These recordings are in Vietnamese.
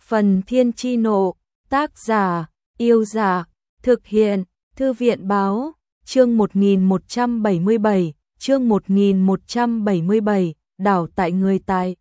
Phần Thiên Chi Nộ, tác giả, Yêu Giả, thực hiện, Thư viện Báo, chương 1177, chương 1177, đảo tại người tại.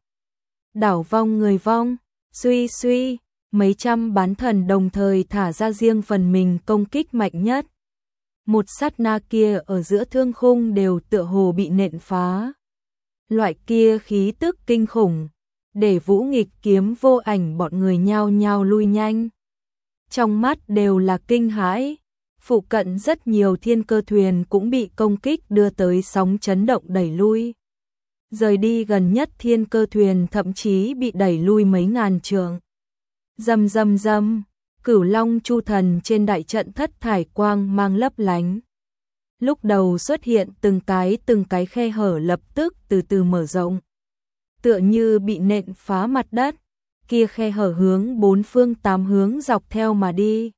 Đảo vong người vong, suy suy, mấy trăm bán thần đồng thời thả ra riêng phần mình công kích mạnh nhất. Một sát na kia ở giữa thương khung đều tựa hồ bị nện phá. Loại kia khí tức kinh khủng, để Vũ Nghịch kiếm vô ảnh bọn người nhao nhao lui nhanh. Trong mắt đều là kinh hãi, phụ cận rất nhiều thiên cơ thuyền cũng bị công kích đưa tới sóng chấn động đẩy lui. Rời đi gần nhất thiên cơ thuyền thậm chí bị đẩy lui mấy ngàn trượng. Rầm rầm rầm, Cửu Long Chu Thần trên đại trận thất thải quang mang lấp lánh. Lúc đầu xuất hiện từng cái khe hở lập tức từ từ mở rộng. Tựa như bị nện phá mặt đất, kia khe hở hướng bốn phương tám hướng dọc theo mà đi.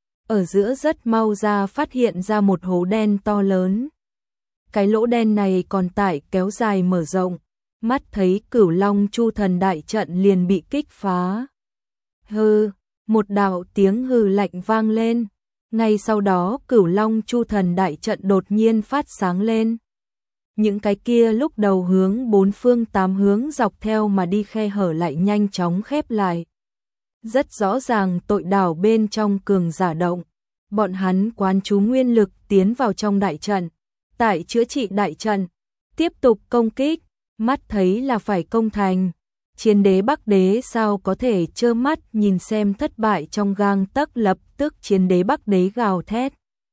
Ở giữa rất mau ra phát hiện ra một hố đen to lớn. Cái lỗ đen này còn tại kéo dài mở rộng, mắt thấy Cửu Long Chu Thần đại trận liền bị kích phá. Hừ, một đạo tiếng hừ lạnh vang lên, ngay sau đó Cửu Long Chu Thần đại trận đột nhiên phát sáng lên. Những cái kia lúc đầu hướng bốn phương tám hướng dọc theo mà đi khe hở lại nhanh chóng khép lại. Rất rõ ràng tội đảo bên trong cường giả động, bọn hắn quán chú nguyên lực tiến vào trong đại trận, tại chữa trị đại trận, tiếp tục công kích, mắt thấy là phải công thành. Chiến đế Bắc Đế sao có thể trơ mắt nhìn xem thất bại trong gang tấc, lập tức chiến đế Bắc Đế gào thét.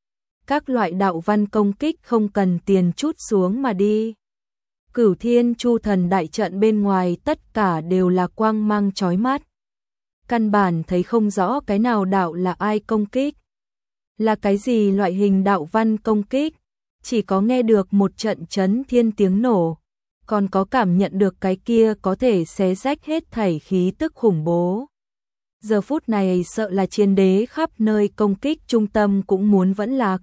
Các loại đạo văn công kích không cần tiền chút xuống mà đi. Cửu Thiên Chu Thần đại trận bên ngoài tất cả đều là quang mang chói mắt. Căn bản thấy không rõ cái nào đạo là ai công kích. Là cái gì loại hình đạo văn công kích, chỉ có nghe được một trận chấn thiên tiếng nổ, còn có cảm nhận được cái kia có thể xé rách hết thảy khí tức khủng bố. Giờ phút này sợ là chiến đế khắp nơi công kích trung tâm cũng muốn vẫn lạc.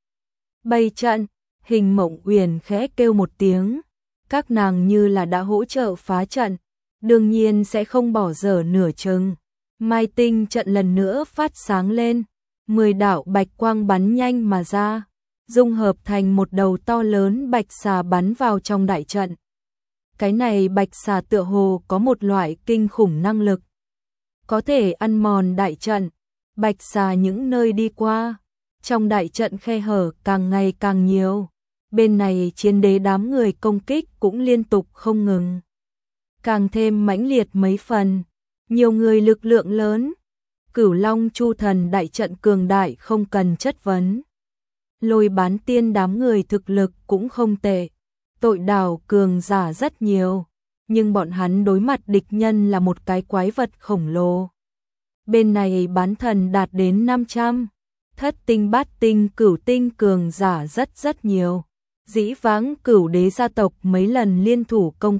Bày trận, Hình Mộng Uyển khẽ kêu một tiếng, các nàng như là đã hỗ trợ phá trận, đương nhiên sẽ không bỏ dở nửa chừng. Mai tinh trận lần nữa phát sáng lên, 10 đạo bạch quang bắn nhanh mà ra, dung hợp thành một đầu to lớn bạch xà bắn vào trong đại trận. Cái này bạch xà tựa hồ có một loại kinh khủng năng lực, có thể ăn mòn đại trận. Bạch xà những nơi đi qua, trong đại trận khe hở càng ngày càng nhiều. Bên này chiến đế đám người công kích cũng liên tục không ngừng, càng thêm mãnh liệt mấy phần. Nhiều người lực lượng lớn, Cửu Long Chu Thần đại trận cường đại không cần chất vấn. Lôi Bán Tiên đám người thực lực cũng không tệ, tội đảo cường giả rất nhiều, nhưng bọn hắn đối mặt địch nhân là một cái quái vật khổng lồ. Bên này bán thần đạt đến 500, thất tinh bát tinh cửu tinh cường giả rất nhiều. Dĩ vãng Cửu Đế gia tộc mấy lần liên thủ công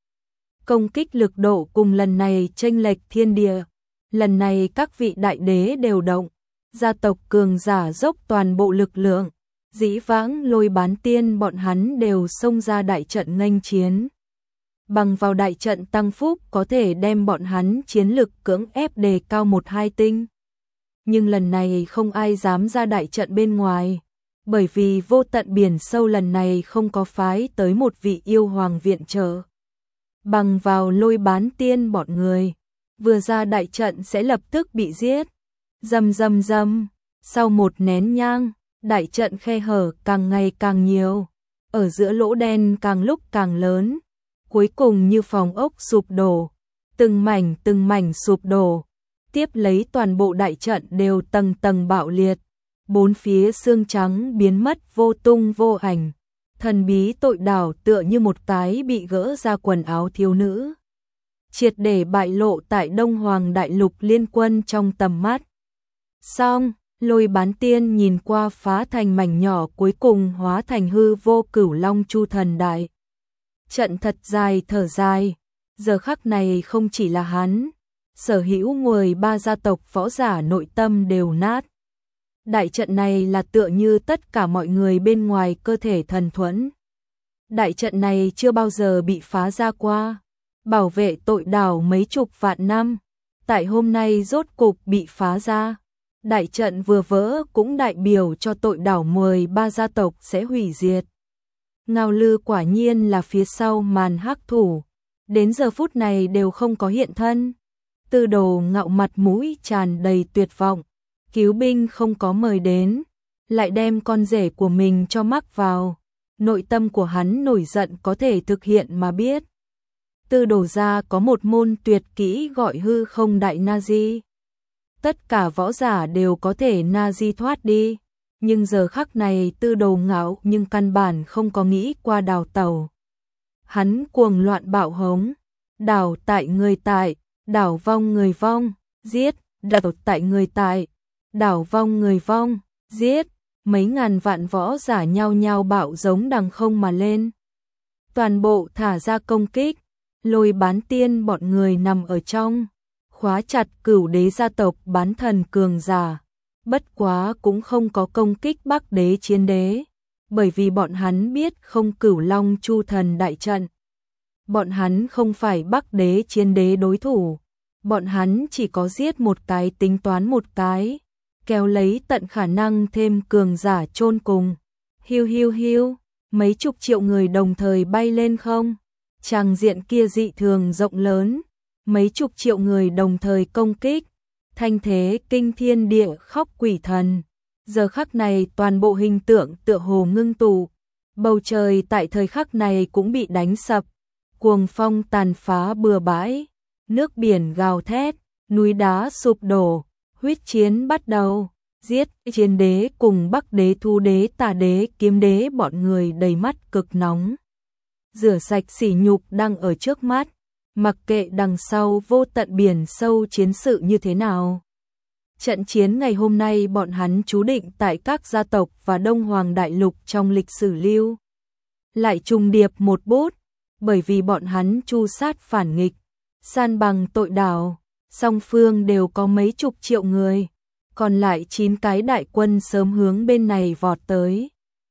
kích lực độ cùng lần này chênh lệch thiên địa. Lần này các vị đại đế đều động, gia tộc cường giả dốc toàn bộ lực lượng. Dĩ vãng Lôi Bán Tiên bọn hắn đều xông ra đại trận nghênh chiến. Bằng vào đại trận tăng phúc có thể đem bọn hắn chiến lực cưỡng ép đề cao 1-2 tinh. Nhưng lần này không ai dám ra đại trận bên ngoài, bởi vì vô tận biển sâu lần này không có phái tới một vị yêu hoàng viện trợ. Bằng vào Lôi Bán Tiên bọn người, vừa ra đại trận sẽ lập tức bị giết. Rầm rầm rầm, sau một nén nhang, đại trận khe hở càng ngày càng nhiều, ở giữa lỗ đen càng lúc càng lớn, cuối cùng như phòng ốc sụp đổ, từng mảnh sụp đổ, tiếp lấy toàn bộ đại trận đều tầng tầng bạo liệt, bốn phía xương trắng biến mất vô tung vô ảnh. Thần bí tội đảo tựa như một cái bị gỡ ra quần áo thiếu nữ, triệt để bại lộ tại Đông Hoàng Đại Lục liên quân trong tầm mắt. Xong, Lôi Bán Tiên nhìn qua phá thành mảnh nhỏ cuối cùng hóa thành hư vô Cửu Long Chu Thần đại trận thật dài thở dài. Giờ khắc này không chỉ là hắn, sở hữu 13 gia tộc võ giả nội tâm đều nát. Đại trận này là tựa như tất cả mọi người bên ngoài cơ thể thần thuẫn. Đại trận này chưa bao giờ bị phá ra qua, bảo vệ tội đảo mấy chục vạn năm, tại hôm nay rốt cục bị phá ra. Đại trận vừa vỡ cũng đại biểu cho tội đảo 13 gia tộc sẽ hủy diệt. Ngao Lư quả nhiên là phía sau màn hắc thủ, đến giờ phút này đều không có hiện thân. Tư Đồ Ngạo mặt mũi tràn đầy tuyệt vọng, cứu binh không có mời đến, lại đem con rể của mình cho mắc vào. Nội tâm của hắn nổi giận có thể thực hiện mà biết. Tư Đồ gia có một môn tuyệt kỹ gọi hư không đại Nazi. Tất cả võ giả đều có thể Nazi thoát đi, nhưng giờ khắc này Tư Đồ Ngạo nhưng căn bản không có nghĩ qua đào tẩu. Hắn cuồng loạn bạo hống, đảo tại người tại, đảo vong người vong, giết, đảo tại người tại, đảo vong người vong, giết. Mấy ngàn vạn võ giả nhao nhao bạo giống đằng không mà lên. Toàn bộ thả ra công kích, Lôi Bán Tiên bọn người nằm ở trong, khóa chặt Cửu Đế gia tộc bán thần cường giả. Bất quá cũng không có công kích Bắc Đế Chiến Đế, bởi vì bọn hắn biết không Cửu Long Chu Thần đại trận. Bọn hắn không phải Bắc Đế Chiến Đế đối thủ, bọn hắn chỉ có giết một cái tính toán một cái, kéo lấy tận khả năng thêm cường giả chôn cùng. Hiu hiu hiu, mấy chục triệu người đồng thời bay lên không. Tràng diện kia dị thường rộng lớn, mấy chục triệu người đồng thời công kích, thanh thế kinh thiên địa khóc quỷ thần. Giờ khắc này toàn bộ hình tượng tựa hồ ngưng tụ, bầu trời tại thời khắc này cũng bị đánh sập, cuồng phong tàn phá bừa bãi, nước biển gào thét, núi đá sụp đổ, huyết chiến bắt đầu, giết. Chiến Đế cùng Bắc Đế, Thu Đế, Tà Đế, Kiếm Đế bọn người đầy mắt cực nóng. Rửa sạch sỉ nhục đang ở trước mắt, mặc kệ đằng sau vô tận biển sâu chiến sự như thế nào. Trận chiến ngày hôm nay bọn hắn chú định tại các gia tộc và Đông Hoàng Đại Lục trong lịch sử lưu. Lại trùng điệp một bút, bởi vì bọn hắn tru sát phản nghịch, san bằng tội đảo, song phương đều có mấy chục triệu người, còn lại 9 cái đại quân sớm hướng bên này vọt tới.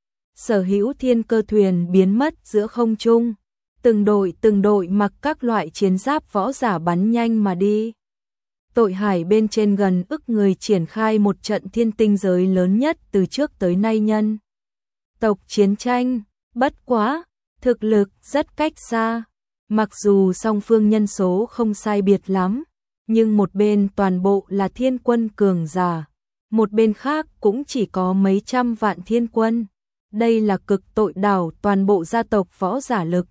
Sở hữu thiên cơ thuyền biến mất giữa không trung, từng đội mặc các loại chiến giáp võ giả bắn nhanh mà đi. Tội hải bên trên gần ức người triển khai một trận thiên tinh giới lớn nhất từ trước tới nay nhân tộc chiến tranh, bất quá, thực lực rất cách xa. Mặc dù song phương nhân số không sai biệt lắm, nhưng một bên toàn bộ là thiên quân cường giả, một bên khác cũng chỉ có mấy trăm vạn thiên quân. Đây là cực tội đảo toàn bộ gia tộc võ giả lực.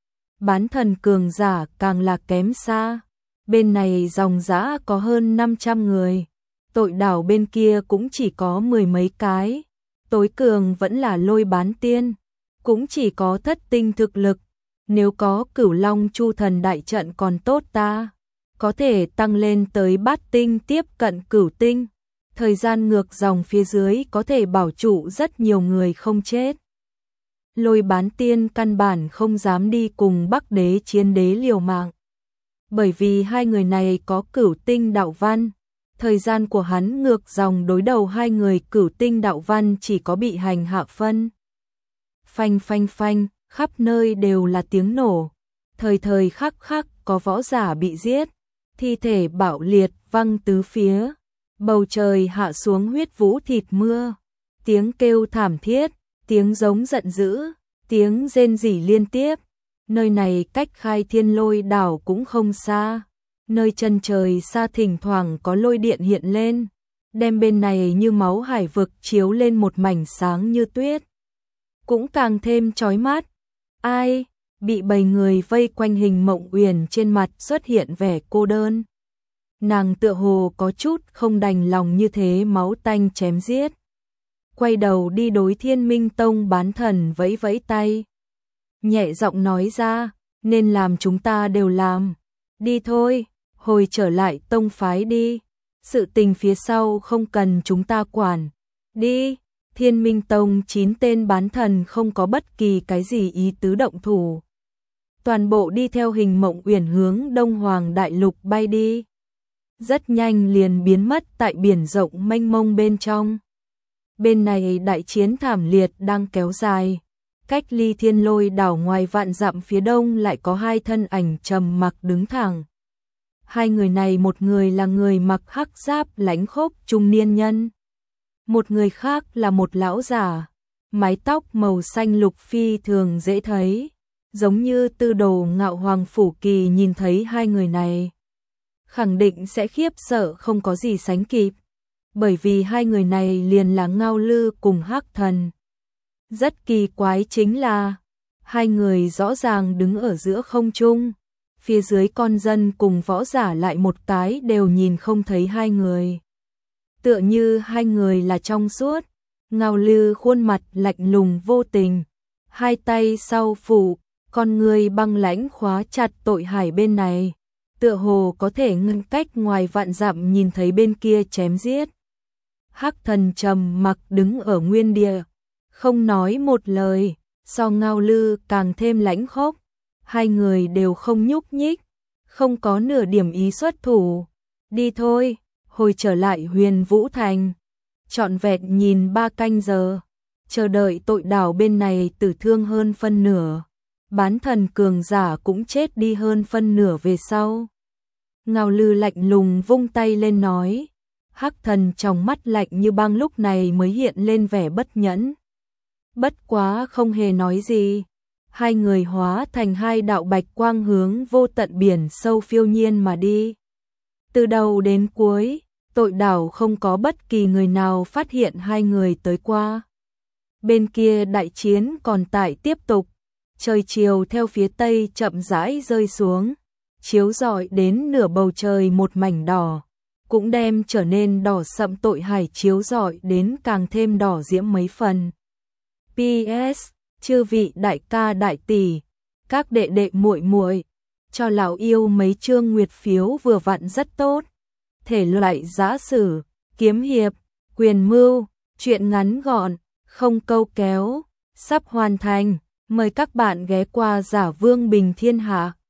Bán thần cường giả càng là kém xa. Bên này dòng dã có hơn 500 người, tội đảo bên kia cũng chỉ có 10 mấy cái. Tối cường vẫn là Lôi Bán Tiên, cũng chỉ có thất tinh thực lực. Nếu có Cửu Long Chu Thần đại trận còn tốt ta, có thể tăng lên tới bát tinh tiếp cận cửu tinh. Thời gian ngược dòng phía dưới có thể bảo trụ rất nhiều người không chết. Lôi Bán Tiên căn bản không dám đi cùng Bắc Đế Chiến Đế liều mạng, bởi vì hai người này có cửu tinh đạo văn. Thời gian của hắn ngược dòng đối đầu hai người cửu tinh đạo văn chỉ có bị hành hạ phân. Phanh phanh phanh, khắp nơi đều là tiếng nổ. Thời thời khắc khắc có võ giả bị giết, thi thể bạo liệt văng tứ phía. Bầu trời hạ xuống huyết vũ thịt mưa, tiếng kêu thảm thiết, tiếng giống giận dữ, tiếng rên rỉ liên tiếp. Nơi này cách Khai Thiên Lôi đảo cũng không xa, nơi chân trời xa thỉnh thoảng có lôi điện hiện lên, đem bên này như máu hải vực chiếu lên một mảnh sáng như tuyết, cũng càng thêm chói mắt. Ai, bị bầy người vây quanh Hình Mộng Uyển trên mặt xuất hiện vẻ cô đơn. Nàng tựa hồ có chút không đành lòng như thế máu tanh chém giết. Quay đầu đi đối Thiên Minh Tông bán thần vẫy vẫy tay, nhẹ giọng nói ra, nên làm chúng ta đều làm. Đi thôi, hồi trở lại tông phái đi. Sự tình phía sau không cần chúng ta quản. Đi, Thiên Minh Tông 9 tên bán thần không có bất kỳ cái gì ý tứ động thủ. Toàn bộ đi theo Hình Mộng Uyển hướng Đông Hoàng Đại Lục bay đi. Rất nhanh liền biến mất tại biển rộng mênh mông bên trong. Bên này đại chiến thảm liệt đang kéo dài. Cách ly Thiên Lôi đảo ngoài vạn dặm phía đông lại có hai thân ảnh trầm mặc đứng thẳng. Hai người này, một người là người mặc hắc giáp lãnh khốc trung niên nhân, một người khác là một lão giả, mái tóc màu xanh lục phi thường dễ thấy, giống như Tư Đồ Ngạo Hoàng Phủ Kỳ nhìn thấy hai người này, khẳng định sẽ khiếp sợ không có gì sánh kịp, bởi vì hai người này liền là Ngao Lư cùng Hắc Thần. Rất kỳ quái chính là, hai người rõ ràng đứng ở giữa không trung, phía dưới con dân cùng võ giả lại một cái đều nhìn không thấy hai người. Tựa như hai người là trong suốt, Ngao Lư khuôn mặt lạnh lùng vô tình, hai tay sau phủ, con người băng lãnh khóa chặt Tội Hải bên này, tựa hồ có thể ngăn cách ngoài vạn dặm nhìn thấy bên kia chém giết. Hắc Thần trầm mặc đứng ở nguyên địa, không nói một lời, so Ngao Lư càng thêm lãnh khốc, hai người đều không nhúc nhích, không có nửa điểm ý xuất thủ. Đi thôi, hồi trở lại Huyền Vũ Thành. Trọn vẹn nhìn 3 canh giờ, chờ đợi Tội Đảo bên này tử thương hơn phân nửa, bán thần cường giả cũng chết đi hơn phân nửa về sau. Ngao Lư lạnh lùng vung tay lên nói, Hắc Thần trong mắt lạnh như băng lúc này mới hiện lên vẻ bất nhẫn. Bất quá không hề nói gì, hai người hóa thành hai đạo bạch quang hướng vô tận biển sâu phiêu nhiên mà đi. Từ đầu đến cuối, Tội Đảo không có bất kỳ người nào phát hiện hai người tới qua. Bên kia đại chiến còn tại tiếp tục, trời chiều theo phía tây chậm rãi rơi xuống, chiếu rọi đến nửa bầu trời một mảnh đỏ, cũng đem trở nên đỏ sậm Tội Hải chiếu rọi đến càng thêm đỏ diễm mấy phần. PS, chư vị đại ca đại tỷ, các đệ đệ muội muội, cho lão yêu mấy chương nguyệt phiếu vừa vặn rất tốt. Thể loại giã sử, kiếm hiệp, quyền mưu, truyện ngắn gọn, không câu kéo, sắp hoàn thành, mời các bạn ghé qua Giả Vương Bình Thiên Hạ.